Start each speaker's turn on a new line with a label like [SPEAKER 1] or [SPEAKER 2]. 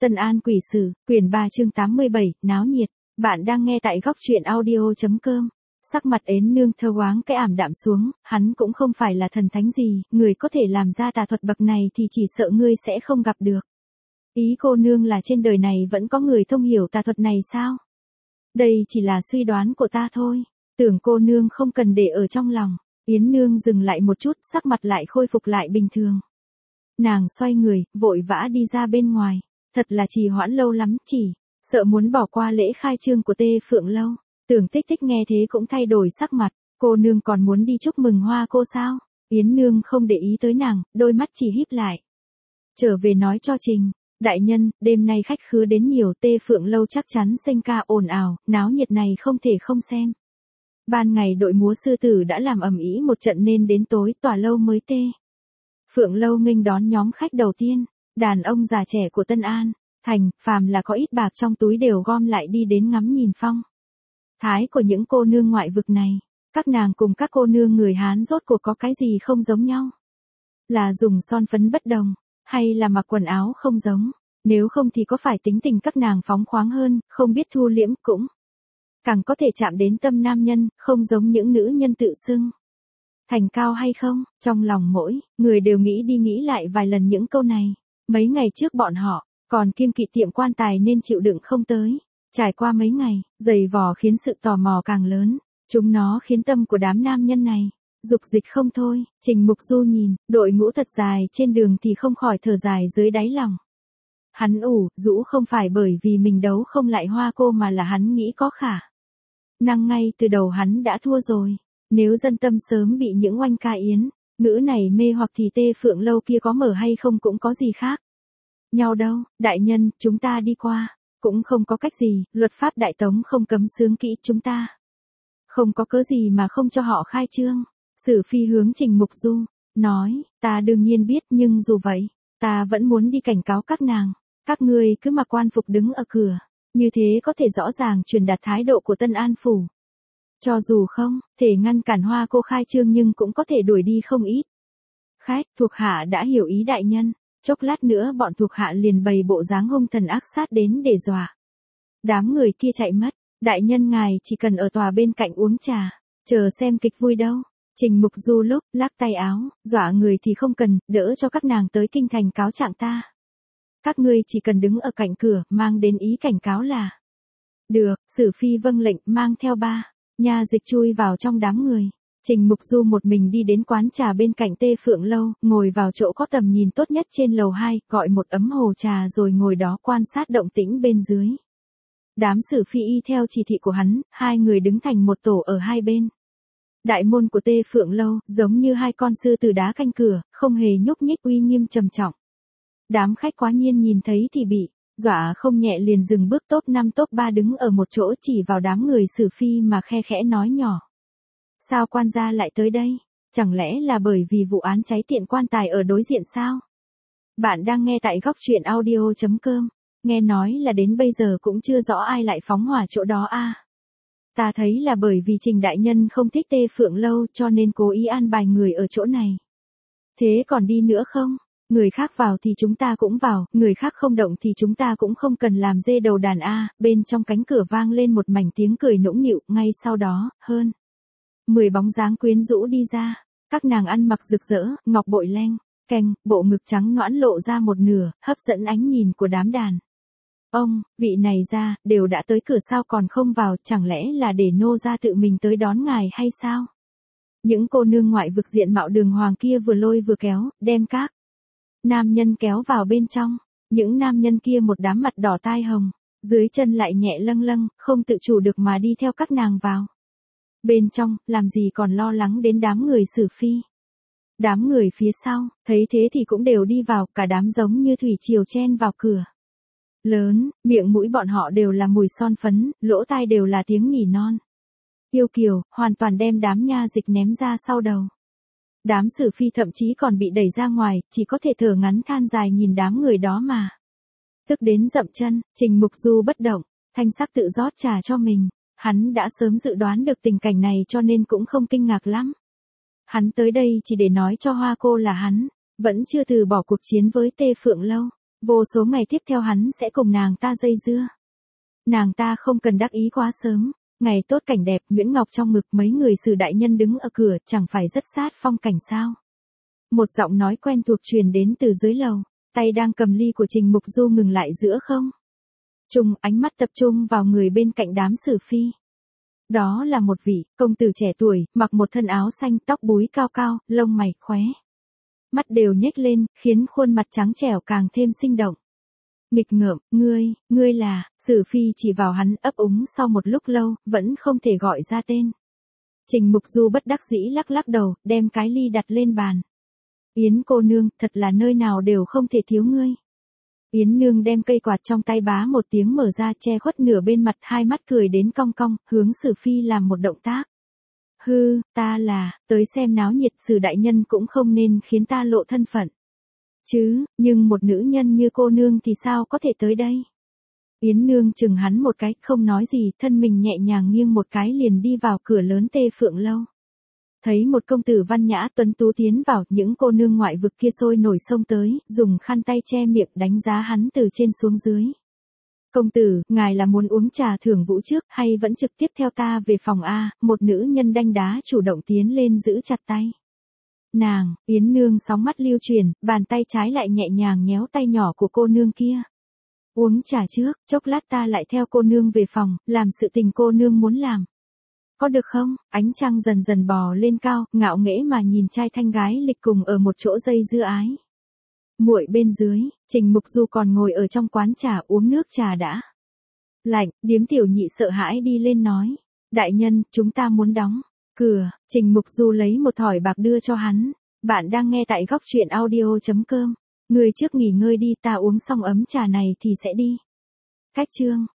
[SPEAKER 1] Tân An Quỷ Sử, quyển 3 chương 87, náo nhiệt. Bạn đang nghe tại góc truyện audio.com. Sắc mặt Ến Nương Thơ Oáng cái ảm đạm xuống, hắn cũng không phải là thần thánh gì, người có thể làm ra tà thuật bậc này thì chỉ sợ ngươi sẽ không gặp được. Ý cô nương là trên đời này vẫn có người thông hiểu tà thuật này sao? Đây chỉ là suy đoán của ta thôi, tưởng cô nương không cần để ở trong lòng. Yến Nương dừng lại một chút, sắc mặt lại khôi phục lại bình thường. Nàng xoay người, vội vã đi ra bên ngoài. Thật là trì hoãn lâu lắm, chỉ sợ muốn bỏ qua lễ khai trương của Tê Phượng Lâu. Tưởng Tích Tích nghe thế cũng thay đổi sắc mặt, cô nương còn muốn đi chúc mừng Hoa cô sao? Yến Nương không để ý tới nàng, đôi mắt chỉ híp lại. Trở về nói cho Trình, đại nhân, đêm nay khách khứa đến nhiều, Tê Phượng Lâu chắc chắn sinh ca ồn ào, náo nhiệt này không thể không xem. Ban ngày đội múa sư tử đã làm ầm ĩ một trận nên đến tối tòa lâu mới Tê Phượng Lâu nghênh đón nhóm khách đầu tiên. Đàn ông già trẻ của Tân An Thành, phàm là có ít bạc trong túi đều gom lại đi đến ngắm nhìn phong thái của những cô nương ngoại vực này. Các nàng cùng các cô nương người Hán rốt cuộc có cái gì không giống nhau? Là dùng son phấn bất đồng, hay là mặc quần áo không giống? Nếu không thì có phải tính tình các nàng phóng khoáng hơn, không biết thu liễm cũng càng có thể chạm đến tâm nam nhân, không giống những nữ nhân tự xưng thành cao hay không? Trong lòng mỗi người đều nghĩ đi nghĩ lại vài lần những câu này. Mấy ngày trước bọn họ còn kiêng kỵ tiệm quan tài nên chịu đựng không tới. Trải qua mấy ngày, giày vò khiến sự tò mò càng lớn. Chúng nó khiến tâm của đám nam nhân này dục dịch không thôi. Trình Mục Du nhìn đội ngũ thật dài trên đường thì không khỏi thở dài dưới đáy lòng. Hắn ủ rũ không phải bởi vì mình đấu không lại Hoa cô mà là hắn nghĩ có khả năng ngay từ đầu hắn đã thua rồi. Nếu dân tâm sớm bị những oanh ca yến ngữ này mê hoặc thì Tê Phượng Lâu kia có mở hay không cũng có gì khác nhau đâu. Đại nhân, chúng ta đi qua cũng không có cách gì, luật pháp Đại Tống không cấm xướng kỹ chúng ta. Không có cớ gì mà không cho họ khai trương. Sử Phi hướng Trình Mục Du nói, ta đương nhiên biết nhưng dù vậy, ta vẫn muốn đi cảnh cáo các nàng. Các ngươi cứ mặc quan phục đứng ở cửa, như thế có thể rõ ràng truyền đạt thái độ của Tân An Phủ. Cho dù không thể ngăn cản Hoa cô khai trương nhưng cũng có thể đuổi đi không ít khách. Thuộc hạ đã hiểu ý đại nhân. Chốc lát nữa bọn thuộc hạ liền bày bộ dáng hung thần ác sát đến để dọa đám người kia chạy mất. Đại nhân ngài chỉ cần ở tòa bên cạnh uống trà, chờ xem kịch vui đâu. Trình Mục Du lúc lắc tay áo, dọa người thì không cần, đỡ cho các nàng tới kinh thành cáo trạng ta. Các ngươi chỉ cần đứng ở cạnh cửa, mang đến ý cảnh cáo là được. Sử Phi vâng lệnh, mang theo ba nha dịch chui vào trong đám người. Trình Mục Du một mình đi đến quán trà bên cạnh Tê Phượng Lâu, ngồi vào chỗ có tầm nhìn tốt nhất trên lầu 2, gọi một ấm hồ trà rồi ngồi đó quan sát động tĩnh bên dưới. Đám Sử Phi y theo chỉ thị của hắn, hai người đứng thành một tổ ở hai bên đại môn của Tê Phượng Lâu, giống như hai con sư tử đá canh cửa, không hề nhúc nhích, uy nghiêm trầm trọng. Đám khách quá nhiên nhìn thấy thì bị dọa không nhẹ, liền dừng bước. Top 5 top 3 đứng ở một chỗ chỉ vào đám người Sử Phi mà khe khẽ nói nhỏ. Sao quan gia lại tới đây? Chẳng lẽ là bởi vì vụ án cháy tiệm quan tài ở đối diện sao? Bạn đang nghe tại góc truyện audio.com. Nghe nói là đến bây giờ cũng chưa rõ ai lại phóng hỏa chỗ đó à? Ta thấy là bởi vì Trình đại nhân không thích Tê Phượng Lâu cho nên cố ý an bài người ở chỗ này. Thế còn đi nữa không? Người khác vào thì chúng ta cũng vào, người khác không động thì chúng ta cũng không cần làm dê đầu đàn a. Bên trong cánh cửa vang lên một mảnh tiếng cười nũng nịu, ngay sau đó, hơn 10 bóng dáng quyến rũ đi ra. Các nàng ăn mặc rực rỡ, ngọc bội leng keng, bộ ngực trắng nõn lộ ra một nửa, hấp dẫn ánh nhìn của đám đàn ông. Vị này ra, đều đã tới cửa sao còn không vào, chẳng lẽ là để nô gia tự mình tới đón ngài hay sao? Những cô nương ngoại vực diện mạo đường hoàng kia vừa lôi vừa kéo, đem các nam nhân kéo vào bên trong. Những nam nhân kia một đám mặt đỏ tai hồng, dưới chân lại nhẹ lâng lâng, không tự chủ được mà đi theo các nàng vào bên trong, làm gì còn lo lắng đến đám người Sử Phi. Đám người phía sau, thấy thế thì cũng đều đi vào, cả đám giống như thủy triều chen vào cửa lớn, miệng mũi bọn họ đều là mùi son phấn, lỗ tai đều là tiếng nỉ non yêu kiều, hoàn toàn đem đám nha dịch ném ra sau đầu. Đám Sử Phi thậm chí còn bị đẩy ra ngoài, chỉ có thể thở ngắn than dài nhìn đám người đó mà tức đến dậm chân. Trình Mục Du bất động, thanh sắc tự rót trà cho mình. Hắn đã sớm dự đoán được tình cảnh này cho nên cũng không kinh ngạc lắm. Hắn tới đây chỉ để nói cho Hoa cô là hắn vẫn chưa từ bỏ cuộc chiến với Tê Phượng Lâu. Vô số ngày tiếp theo hắn sẽ cùng nàng ta dây dưa. Nàng ta không cần đắc ý quá sớm. Ngày tốt cảnh đẹp, Nguyễn Ngọc trong ngực mấy người Sử đại nhân đứng ở cửa, chẳng phải rất sát phong cảnh sao. Một giọng nói quen thuộc truyền đến từ dưới lầu, tay đang cầm ly của Trình Mục Du ngừng lại giữa không trung, ánh mắt tập trung vào người bên cạnh đám Sử phi. Đó là một vị công tử trẻ tuổi, mặc một thân áo xanh, tóc búi cao cao, lông mày khóe mắt đều nhếch lên, khiến khuôn mặt trắng trẻo càng thêm sinh động. Nghịch ngợm, ngươi là, Sử phi chỉ vào hắn ấp úng sau một lúc lâu, vẫn không thể gọi ra tên. Trình Mục Du bất đắc dĩ lắc lắc đầu, đem cái ly đặt lên bàn. Yến cô nương, thật là nơi nào đều không thể thiếu ngươi. Yến nương đem cây quạt trong tay bá một tiếng mở ra, che khuất nửa bên mặt, hai mắt cười đến cong cong, hướng Sử phi làm một động tác. Hư, ta là, tới xem náo nhiệt, Sử đại nhân cũng không nên khiến ta lộ thân phận. Chứ, nhưng một nữ nhân như cô nương thì sao có thể tới đây? Yến nương chừng hắn một cái, không nói gì, thân mình nhẹ nhàng nghiêng một cái liền đi vào cửa lớn Tê Phượng lâu. Thấy một công tử văn nhã tuấn tú tiến vào, những cô nương ngoại vực kia sôi nổi xông tới, dùng khăn tay che miệng đánh giá hắn từ trên xuống dưới. Công tử, ngài là muốn uống trà thưởng vũ trước, hay vẫn trực tiếp theo ta về phòng A? Một nữ nhân đanh đá chủ động tiến lên giữ chặt tay nàng. Yến nương sóng mắt lưu truyền, bàn tay trái lại nhẹ nhàng nhéo tay nhỏ của cô nương kia. Uống trà trước, chốc lát ta lại theo cô nương về phòng, làm sự tình cô nương muốn làm. Có được không? Ánh trăng dần dần bò lên cao, ngạo nghễ mà nhìn trai thanh gái lịch cùng ở một chỗ dây dưa ái. Muội bên dưới, Trình Mục Du còn ngồi ở trong quán trà uống nước trà đã lạnh, Điếm tiểu nhị sợ hãi đi lên nói. Đại nhân, chúng ta muốn đóng cửa. Trình Mục Du lấy một thỏi bạc đưa cho hắn. Bạn đang nghe tại góc truyện audio.com. Người trước nghỉ ngơi đi, ta uống xong ấm trà này thì sẽ đi. Cách chương.